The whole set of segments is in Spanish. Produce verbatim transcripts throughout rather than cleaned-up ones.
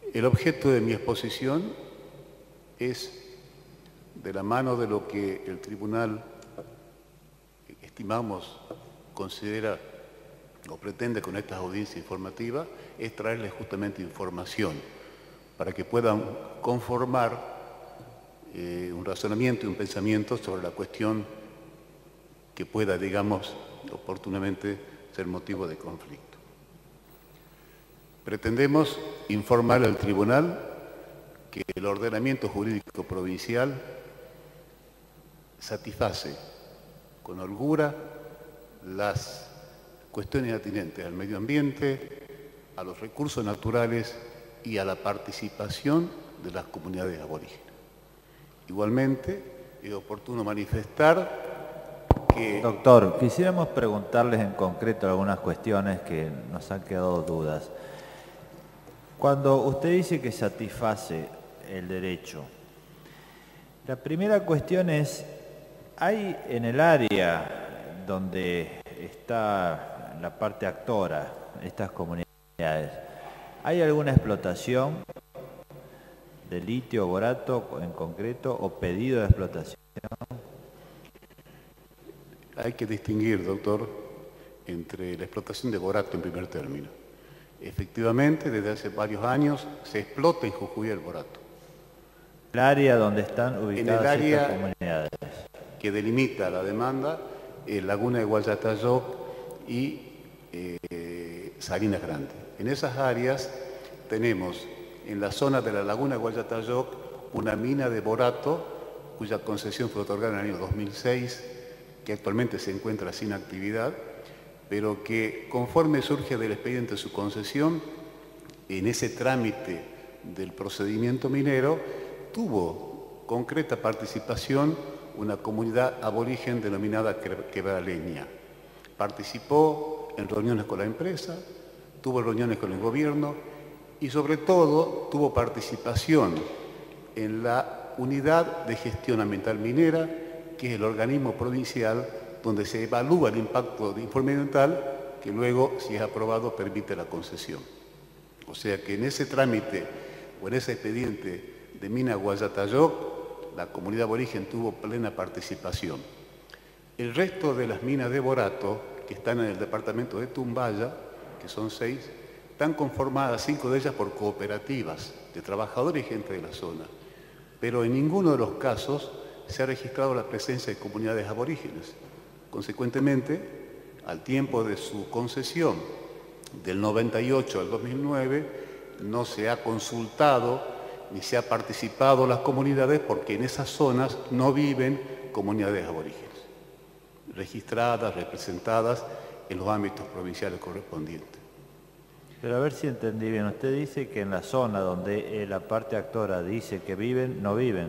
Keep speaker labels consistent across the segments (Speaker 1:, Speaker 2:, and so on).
Speaker 1: El objeto de mi exposición es, de la mano de lo que el tribunal, estimamos, considera o pretende con estas audiencias informativas, es traerles justamente información para que puedan conformar eh, un razonamiento y un pensamiento sobre la cuestión que pueda, digamos, oportunamente ser motivo de conflicto. Pretendemos informar al tribunal que el ordenamiento jurídico provincial satisface con holgura las cuestiones atinentes al medio ambiente, a los recursos naturales y a la participación de las comunidades aborígenes. Igualmente, es oportuno manifestar que...
Speaker 2: Doctor, quisiéramos preguntarles en concreto algunas cuestiones que nos han quedado dudas. Cuando usted dice que satisface el derecho, la primera cuestión es, ¿hay en el área donde está la parte actora, estas comunidades, ¿hay alguna explotación de litio o borato en concreto o pedido de explotación?
Speaker 1: Hay que distinguir, doctor, entre la explotación de borato en primer término. Efectivamente, desde hace varios años se explota en Jujuy el borato.
Speaker 2: El área donde están ubicadas
Speaker 1: en el área
Speaker 2: estas comunidades
Speaker 1: que delimita la demanda, eh, Laguna de Guayatayoc y eh, Salinas Grande. En esas áreas tenemos en la zona de la Laguna de Guayatayoc una mina de borato cuya concesión fue otorgada en el año dos mil seis, que actualmente se encuentra sin actividad, pero que conforme surge del expediente de su concesión, en ese trámite del procedimiento minero, tuvo concreta participación una comunidad aborigen denominada quebraleña. Participó en reuniones con la empresa, tuvo reuniones con el gobierno y sobre todo tuvo participación en la unidad de gestión ambiental minera, que es el organismo provincial donde se evalúa el impacto de informe ambiental que luego, si es aprobado, permite la concesión. O sea que en ese trámite o en ese expediente de mina Guayatayoc, la comunidad aborigen tuvo plena participación. El resto de las minas de borato, que están en el departamento de Tumbaya, que son seis, están conformadas, cinco de ellas, por cooperativas de trabajadores y gente de la zona. Pero en ninguno de los casos se ha registrado la presencia de comunidades aborígenes. Consecuentemente, al tiempo de su concesión, del noventa y ocho al dos mil nueve, no se ha consultado ni se ha participado las comunidades porque en esas zonas no viven comunidades aborígenes, registradas, representadas en los ámbitos provinciales correspondientes.
Speaker 2: Pero a ver si entendí bien, usted dice que en la zona donde eh, la parte actora dice que viven, no viven.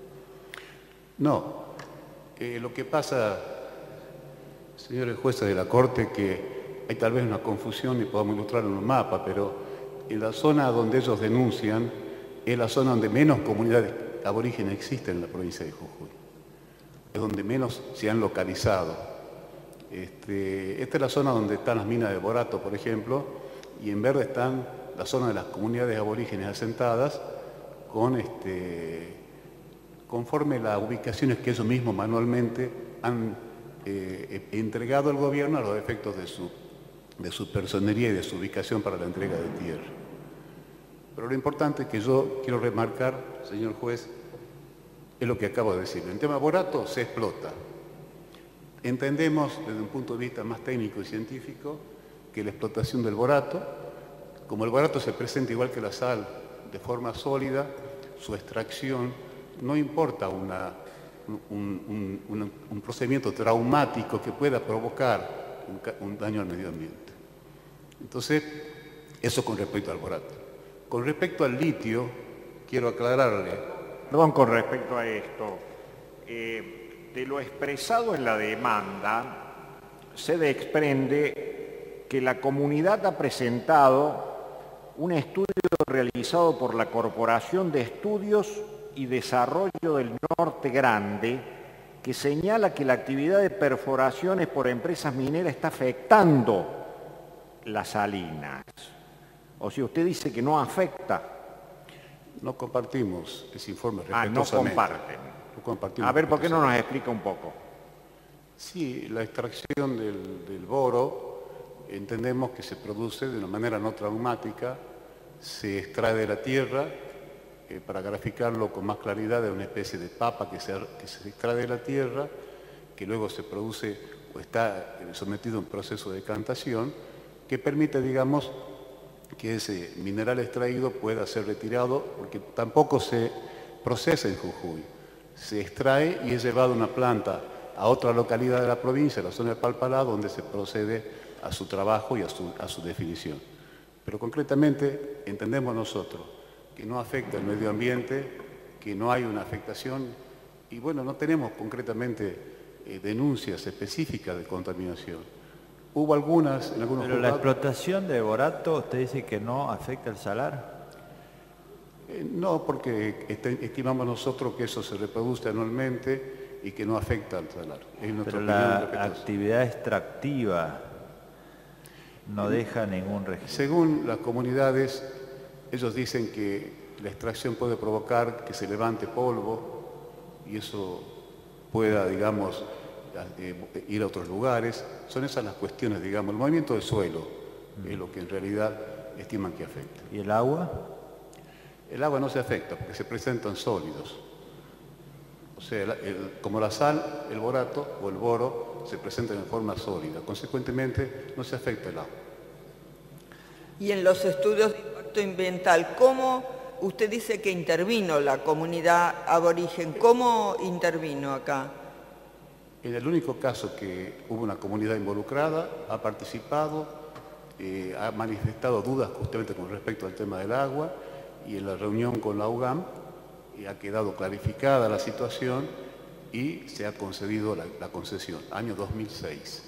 Speaker 1: No, eh, lo que pasa, señores jueces de la Corte, que hay tal vez una confusión y podamos ilustrarlo en un mapa, pero en la zona donde ellos denuncian es la zona donde menos comunidades aborígenes existen en la provincia de Jujuy. Es donde menos se han localizado. Este, esta es la zona donde están las minas de borato, por ejemplo, y en verde están la zona de las comunidades aborígenes asentadas con este, conforme las ubicaciones que ellos mismos manualmente han eh, entregado al gobierno a los efectos de su, de su personería y de su ubicación para la entrega de tierra. Pero lo importante que yo quiero remarcar, señor juez, es lo que acabo de decir. En tema borato se explota. Entendemos desde un punto de vista más técnico y científico que la explotación del borato, como el borato se presenta igual que la sal de forma sólida, su extracción no importa una, un, un, un, un procedimiento traumático que pueda provocar un, un daño al medio ambiente. Entonces, eso con respecto al borato. Con respecto al litio, quiero aclararle...
Speaker 3: Perdón, con respecto a esto, eh, de lo expresado en la demanda, se desprende que la comunidad ha presentado un estudio realizado por la Corporación de Estudios y Desarrollo del Norte Grande, que señala que la actividad de perforaciones por empresas mineras está afectando las salinas. O sea, usted dice que no afecta.
Speaker 1: No compartimos ese informe
Speaker 3: Ah, no
Speaker 1: respetuosamente.
Speaker 3: comparten.
Speaker 1: No compartimos
Speaker 3: A ver, ¿por qué no nos
Speaker 1: respetuosamente.
Speaker 3: explica un poco?
Speaker 1: Sí, la extracción del, del boro entendemos que se produce de una manera no traumática, se extrae de la tierra, eh, para graficarlo con más claridad, es una especie de papa que se, que se extrae de la tierra, que luego se produce o está sometido a un proceso de decantación, que permite, digamos, que ese mineral extraído pueda ser retirado, porque tampoco se procesa en Jujuy. Se extrae y es llevado a una planta a otra localidad de la provincia, la zona de Palpalá, donde se procede a su trabajo y a su, a su definición. Pero concretamente entendemos nosotros que no afecta el medio ambiente, que no hay una afectación y bueno, no tenemos concretamente eh, denuncias específicas de contaminación. Hubo algunas en algunos
Speaker 2: Pero la
Speaker 1: juzgados.
Speaker 2: explotación de borato, usted dice que no afecta el salar.
Speaker 1: Eh, no, porque este, estimamos nosotros que eso se reproduce anualmente y que no afecta al salar. Es nuestra
Speaker 2: Pero
Speaker 1: opinión
Speaker 2: la
Speaker 1: respetuosa.
Speaker 2: actividad extractiva no deja ningún registro.
Speaker 1: Según las comunidades, ellos dicen que la extracción puede provocar que se levante polvo y eso pueda, digamos, eh, ir a otros lugares. Son esas las cuestiones, digamos. El movimiento del suelo es lo que en realidad estiman que afecta.
Speaker 2: ¿Y el agua?
Speaker 1: El agua no se afecta porque se presentan sólidos. O sea, el- el- como la sal, el borato o el boro se presentan en forma sólida. Consecuentemente, no se afecta el agua.
Speaker 4: Y en los estudios de impacto ambiental, ¿cómo usted dice que intervino la comunidad aborigen? ¿Cómo intervino acá?
Speaker 1: En el único caso que hubo una comunidad involucrada, ha participado, eh, ha manifestado dudas justamente con respecto al tema del agua y en la reunión con la U G A M eh, ha quedado clarificada la situación y se ha concedido la, la concesión, año dos mil seis.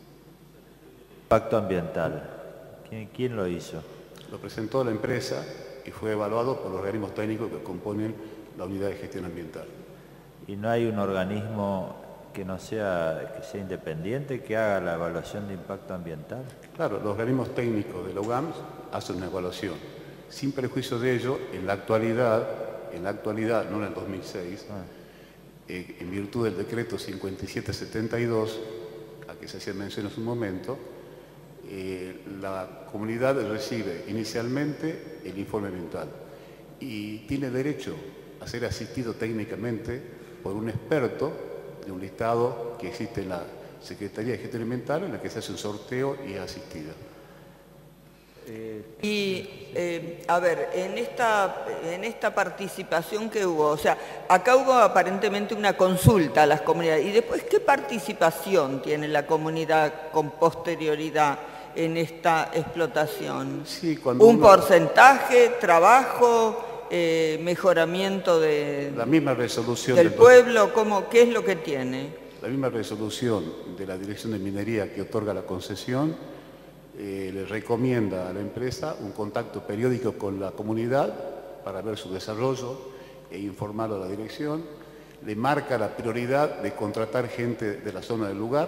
Speaker 2: Impacto ambiental. ¿Quién, quién lo hizo?
Speaker 1: Lo presentó la empresa y fue evaluado por los organismos técnicos que componen la unidad de gestión ambiental.
Speaker 2: ¿Y no hay un organismo que no sea, que sea independiente, que haga la evaluación de impacto ambiental?
Speaker 1: Claro, los organismos técnicos de la U G A M hacen una evaluación. Sin perjuicio de ello, en la actualidad, en la actualidad, no en el dos mil seis,
Speaker 2: Ah.
Speaker 1: eh, en virtud del decreto cincuenta y siete setenta y dos, a que se hacía mención en su momento, eh, la comunidad recibe inicialmente el informe ambiental y tiene derecho a ser asistido técnicamente por un experto de un listado que existe en la Secretaría de Gestión Ambiental, en la que se hace un sorteo y es asistida.
Speaker 4: Y, eh, a ver, en esta, en esta participación que hubo, o sea, acá hubo aparentemente una consulta a las comunidades, y después, ¿qué participación tiene la comunidad con posterioridad en esta explotación?
Speaker 1: Sí, cuando
Speaker 4: ¿Un
Speaker 1: uno-
Speaker 4: porcentaje, trabajo, eh, mejoramiento de,
Speaker 1: La misma resolución
Speaker 4: del
Speaker 1: del-
Speaker 4: pueblo? ¿Cómo, ¿Qué es lo que tiene?
Speaker 1: La misma resolución de la Dirección de Minería que otorga la concesión eh, le recomienda a la empresa un contacto periódico con la comunidad para ver su desarrollo e informarlo a la dirección. Le marca la prioridad de contratar gente de la zona del lugar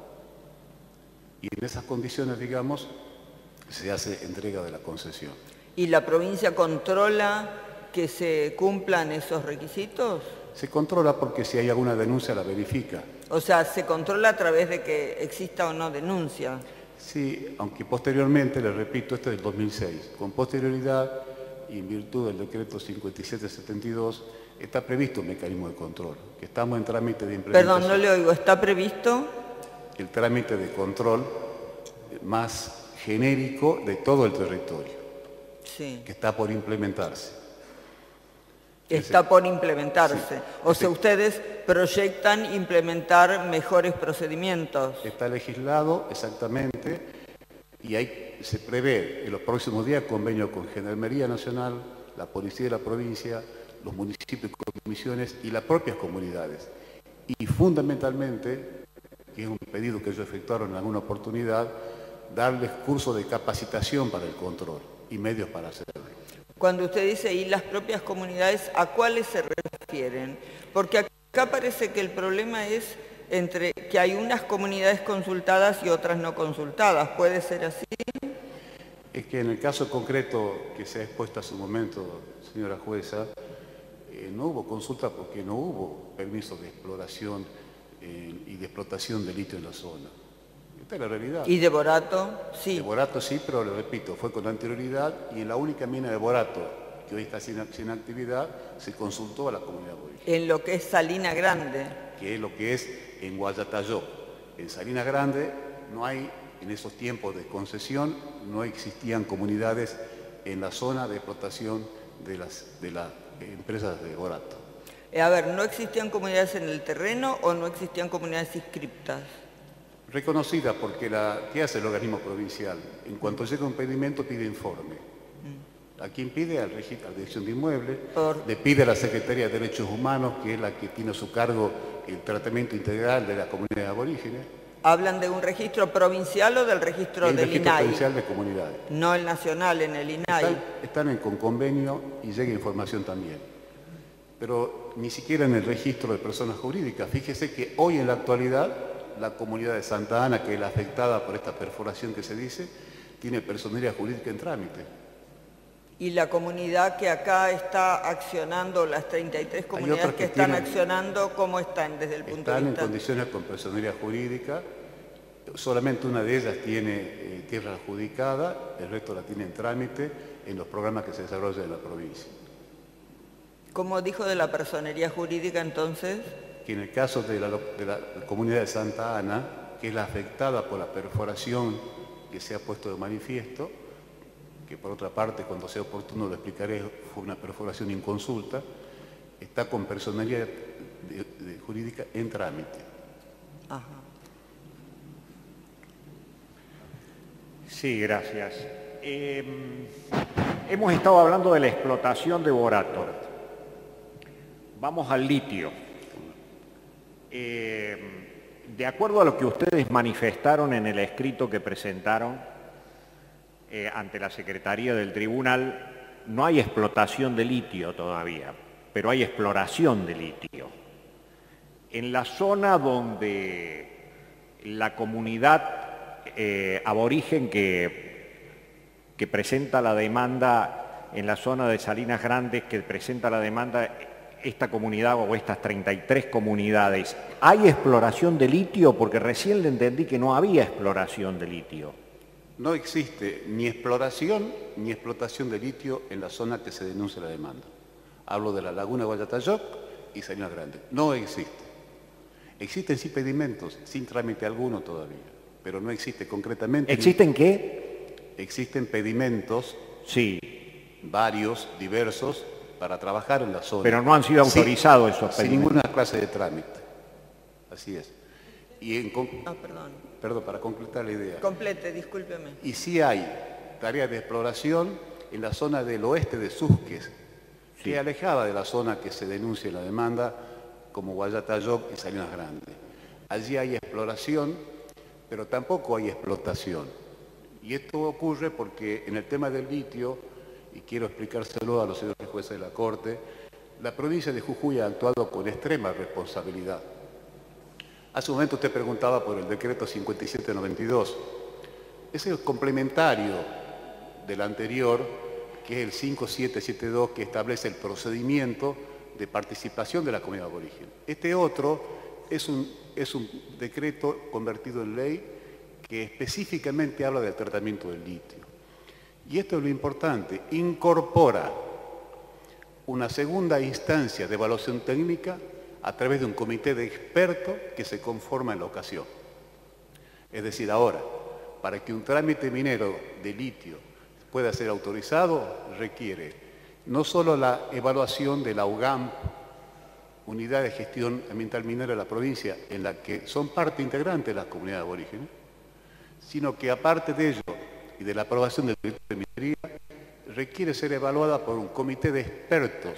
Speaker 1: y en esas condiciones, digamos, se hace entrega de la concesión.
Speaker 4: ¿Y la provincia controla que se cumplan esos requisitos?
Speaker 1: Se controla porque si hay alguna denuncia la verifica.
Speaker 4: O sea, ¿se controla a través de que exista o no denuncia?
Speaker 1: Sí, aunque posteriormente, les repito, este es del dos mil seis, con posterioridad y en virtud del decreto cincuenta y siete setenta y dos está previsto un mecanismo de control, que estamos en trámite de implementación.
Speaker 4: Perdón, no le oigo, ¿está previsto?
Speaker 1: El trámite de control más genérico de todo el territorio,
Speaker 4: Sí,
Speaker 1: que está por implementarse.
Speaker 4: está por implementarse.
Speaker 1: Sí,
Speaker 4: O sea,
Speaker 1: ese-
Speaker 4: ustedes proyectan implementar mejores procedimientos.
Speaker 1: Está legislado exactamente y hay, se prevé en los próximos días convenio con Gendarmería Nacional, la Policía de la provincia, los municipios y comisiones y las propias comunidades. Y fundamentalmente, que es un pedido que ellos efectuaron en alguna oportunidad, darles cursos de capacitación para el control y medios para hacerlo.
Speaker 4: Cuando usted dice y las propias comunidades, ¿a cuáles se refieren? Porque acá parece que el problema es entre que hay unas comunidades consultadas y otras no consultadas. ¿Puede ser así?
Speaker 1: Es que en el caso concreto que se ha expuesto hace un momento, señora jueza, eh, no hubo consulta porque no hubo permiso de exploración eh, y de explotación de litio en la zona. Esta es la realidad.
Speaker 4: ¿Y de Borato? Sí.
Speaker 1: De Borato sí, pero le repito, fue con anterioridad y en la única mina de Borato, que hoy está sin, sin actividad, se consultó a la comunidad aborigen.
Speaker 4: En lo que es Salina Grande.
Speaker 1: Que es lo que es en Guayatayó. En Salina Grande no hay, en esos tiempos de concesión, no existían comunidades en la zona de explotación de las, de las empresas de Borato.
Speaker 4: A ver, ¿no existían comunidades en el terreno o no existían comunidades inscriptas?
Speaker 1: Reconocida porque la, ¿qué hace el organismo provincial? En cuanto llega un pedimento pide informe. ¿A quién pide? Al registro, a la Dirección de Inmuebles,
Speaker 4: Por...
Speaker 1: le pide a la Secretaría de Derechos Humanos, que es la que tiene a su cargo el tratamiento integral de las comunidades aborígenes.
Speaker 4: ¿Hablan de un registro provincial o del registro
Speaker 1: el
Speaker 4: del
Speaker 1: registro
Speaker 4: I N A I?
Speaker 1: provincial de comunidades.
Speaker 4: No el nacional, en el I N A I.
Speaker 1: Están, están en, con convenio y llega información también. Pero ni siquiera en el registro de personas jurídicas. Fíjese que hoy en la actualidad la comunidad de Santa Ana, que es la afectada por esta perforación que se dice, tiene personería jurídica en trámite.
Speaker 4: Y la comunidad que acá está accionando, las treinta y tres comunidades que,
Speaker 1: que
Speaker 4: están
Speaker 1: tienen,
Speaker 4: accionando, ¿cómo están desde el punto de vista?
Speaker 1: Están en condiciones con personería jurídica, solamente una de ellas tiene eh, tierra adjudicada, el resto la tiene en trámite en los programas que se desarrollan en la provincia.
Speaker 4: ¿Cómo dijo de la personería jurídica entonces?
Speaker 1: Que en el caso de la, de la comunidad de Santa Ana, que es la afectada por la perforación que se ha puesto de manifiesto, que por otra parte, cuando sea oportuno lo explicaré, fue una perforación inconsulta, está con personería de, de, jurídica en trámite.
Speaker 4: Ajá.
Speaker 3: Sí, gracias. Eh, hemos estado hablando de la explotación de Borato. Vamos al litio. Eh, de acuerdo a lo que ustedes manifestaron en el escrito que presentaron, Eh, ante la Secretaría del Tribunal, no hay explotación de litio todavía, pero hay exploración de litio. En la zona donde la comunidad eh, aborigen que, que presenta la demanda, en la zona de Salinas Grandes que presenta la demanda, esta comunidad o estas treinta y tres comunidades, ¿hay exploración de litio? Porque recién le entendí que no había exploración de litio.
Speaker 1: No existe ni exploración ni explotación de litio en la zona que se denuncia la demanda. Hablo de la laguna de Guayatayoc y Salinas Grande. No existe. Existen sí pedimentos, sin trámite alguno todavía, pero no existe concretamente.
Speaker 3: ¿Existen qué?
Speaker 1: Existen pedimentos,
Speaker 3: sí,
Speaker 1: varios, diversos, para trabajar en la zona.
Speaker 3: Pero no han sido autorizados
Speaker 1: sin,
Speaker 3: esos pedimentos.
Speaker 1: Sin ninguna clase de trámite. Así es. Y en,
Speaker 4: ah, perdón.
Speaker 1: Perdón, para completar la idea.
Speaker 4: Complete, discúlpeme.
Speaker 1: Y sí hay tareas de exploración en la zona del oeste de Susques, sí, que es alejada de la zona que se denuncia en la demanda, como Guayatayoc y Salinas Grande. Allí hay exploración, pero tampoco hay explotación. Y esto ocurre porque en el tema del litio, y quiero explicárselo a los señores jueces de la Corte, la provincia de Jujuy ha actuado con extrema responsabilidad. Hace un momento usted preguntaba por el decreto cincuenta y siete noventa y dos. Ese es complementario del anterior, que es el cinco siete siete dos, que establece el procedimiento de participación de la comunidad aborigen. Este otro es un, es un decreto convertido en ley que específicamente habla del tratamiento del litio. Y esto es lo importante, incorpora una segunda instancia de evaluación técnica a través de un comité de expertos que se conforma en la ocasión. Es decir, ahora, para que un trámite minero de litio pueda ser autorizado, requiere no solo la evaluación de la U G A M P, Unidad de Gestión Ambiental Minera de la provincia, en la que son parte integrante de las comunidades aborígenes, sino que aparte de ello y de la aprobación del decreto de minería, requiere ser evaluada por un comité de expertos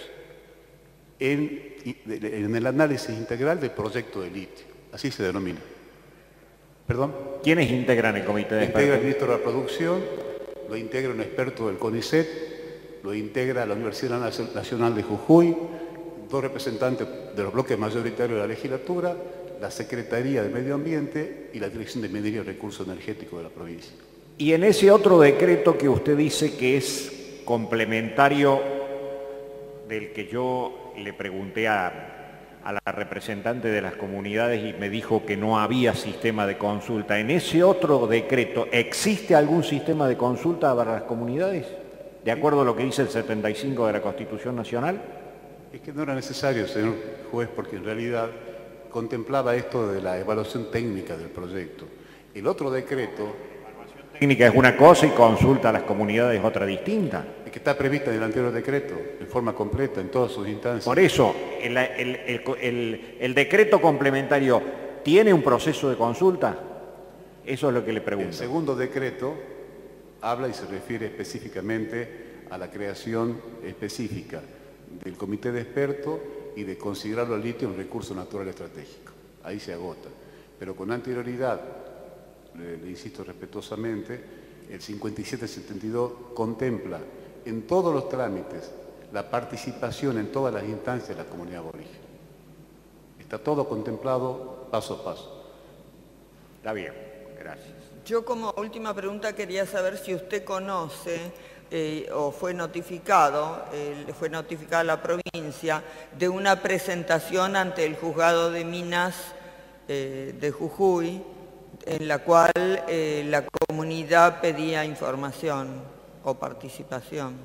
Speaker 1: en, en el análisis integral del proyecto de litio. Así se denomina. ¿Perdón?
Speaker 3: ¿Quiénes integran el comité de expertos?
Speaker 1: Integra el ministro de la Producción, lo integra un experto del CONICET, lo integra la Universidad Nacional de Jujuy, dos representantes de los bloques mayoritarios de la legislatura, la Secretaría de Medio Ambiente y la Dirección de Minería y Recursos Energéticos de la provincia.
Speaker 3: Y en ese otro decreto que usted dice que es complementario del que yo le pregunté a, a la representante de las comunidades y me dijo que no había sistema de consulta, ¿en ese otro decreto existe algún sistema de consulta para las comunidades? ¿De acuerdo a lo que dice el setenta y cinco de la Constitución Nacional?
Speaker 1: Es que no era necesario, señor juez, porque en realidad contemplaba esto de la evaluación técnica del proyecto. El otro decreto...
Speaker 3: Técnica es una cosa y consulta a las comunidades es otra distinta.
Speaker 1: Es que está prevista en el anterior decreto, en forma completa, en todas sus instancias.
Speaker 3: Por eso, el, el, el, el, el decreto complementario tiene un proceso de consulta. Eso es lo que le pregunto.
Speaker 1: El segundo decreto habla y se refiere específicamente a la creación específica del comité de expertos y de considerarlo al litio un recurso natural estratégico. Ahí se agota. Pero con anterioridad, le, le insisto respetuosamente, el cincuenta y siete setenta y dos contempla en todos los trámites la participación en todas las instancias de la comunidad aborigen. Está todo contemplado paso a paso.
Speaker 3: Está bien, gracias.
Speaker 4: Yo como última pregunta quería saber si usted conoce eh, o fue notificado, eh, fue notificada la provincia de una presentación ante el Juzgado de Minas eh, de Jujuy, en la cual eh, la comunidad pedía información o participación.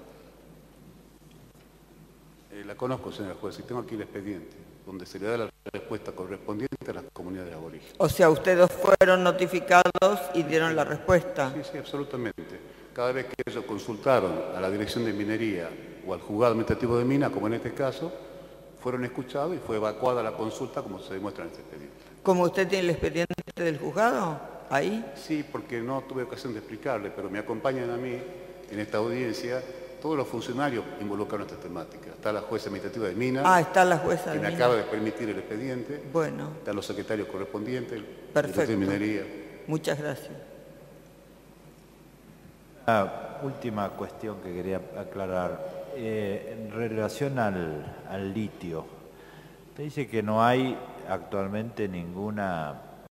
Speaker 1: Eh, la conozco, señor juez, y tengo aquí el expediente, donde se le da la respuesta correspondiente a las comunidades aborígenes.
Speaker 4: O sea, ustedes fueron notificados y dieron la respuesta.
Speaker 1: Sí, sí, absolutamente. Cada vez que ellos consultaron a la Dirección de Minería o al Juzgado Administrativo de Minas, como en este caso, fueron escuchados y fue evacuada la consulta, como se demuestra en este expediente.
Speaker 4: ¿Como usted tiene el expediente del juzgado? ¿Ahí?
Speaker 1: Sí, porque no tuve ocasión de explicarle, pero me acompañan a mí en esta audiencia todos los funcionarios involucrados en esta temática. Está la jueza administrativa de Minas.
Speaker 4: Ah, está la jueza de
Speaker 1: que me
Speaker 4: Minas.
Speaker 1: acaba de permitir el expediente.
Speaker 4: Bueno.
Speaker 1: Están los secretarios correspondientes, el
Speaker 4: Perfecto.
Speaker 1: secretario de Minería.
Speaker 4: Muchas gracias.
Speaker 2: Una última cuestión que quería aclarar. Eh, en relación al, al litio, usted dice que no hay actualmente ninguna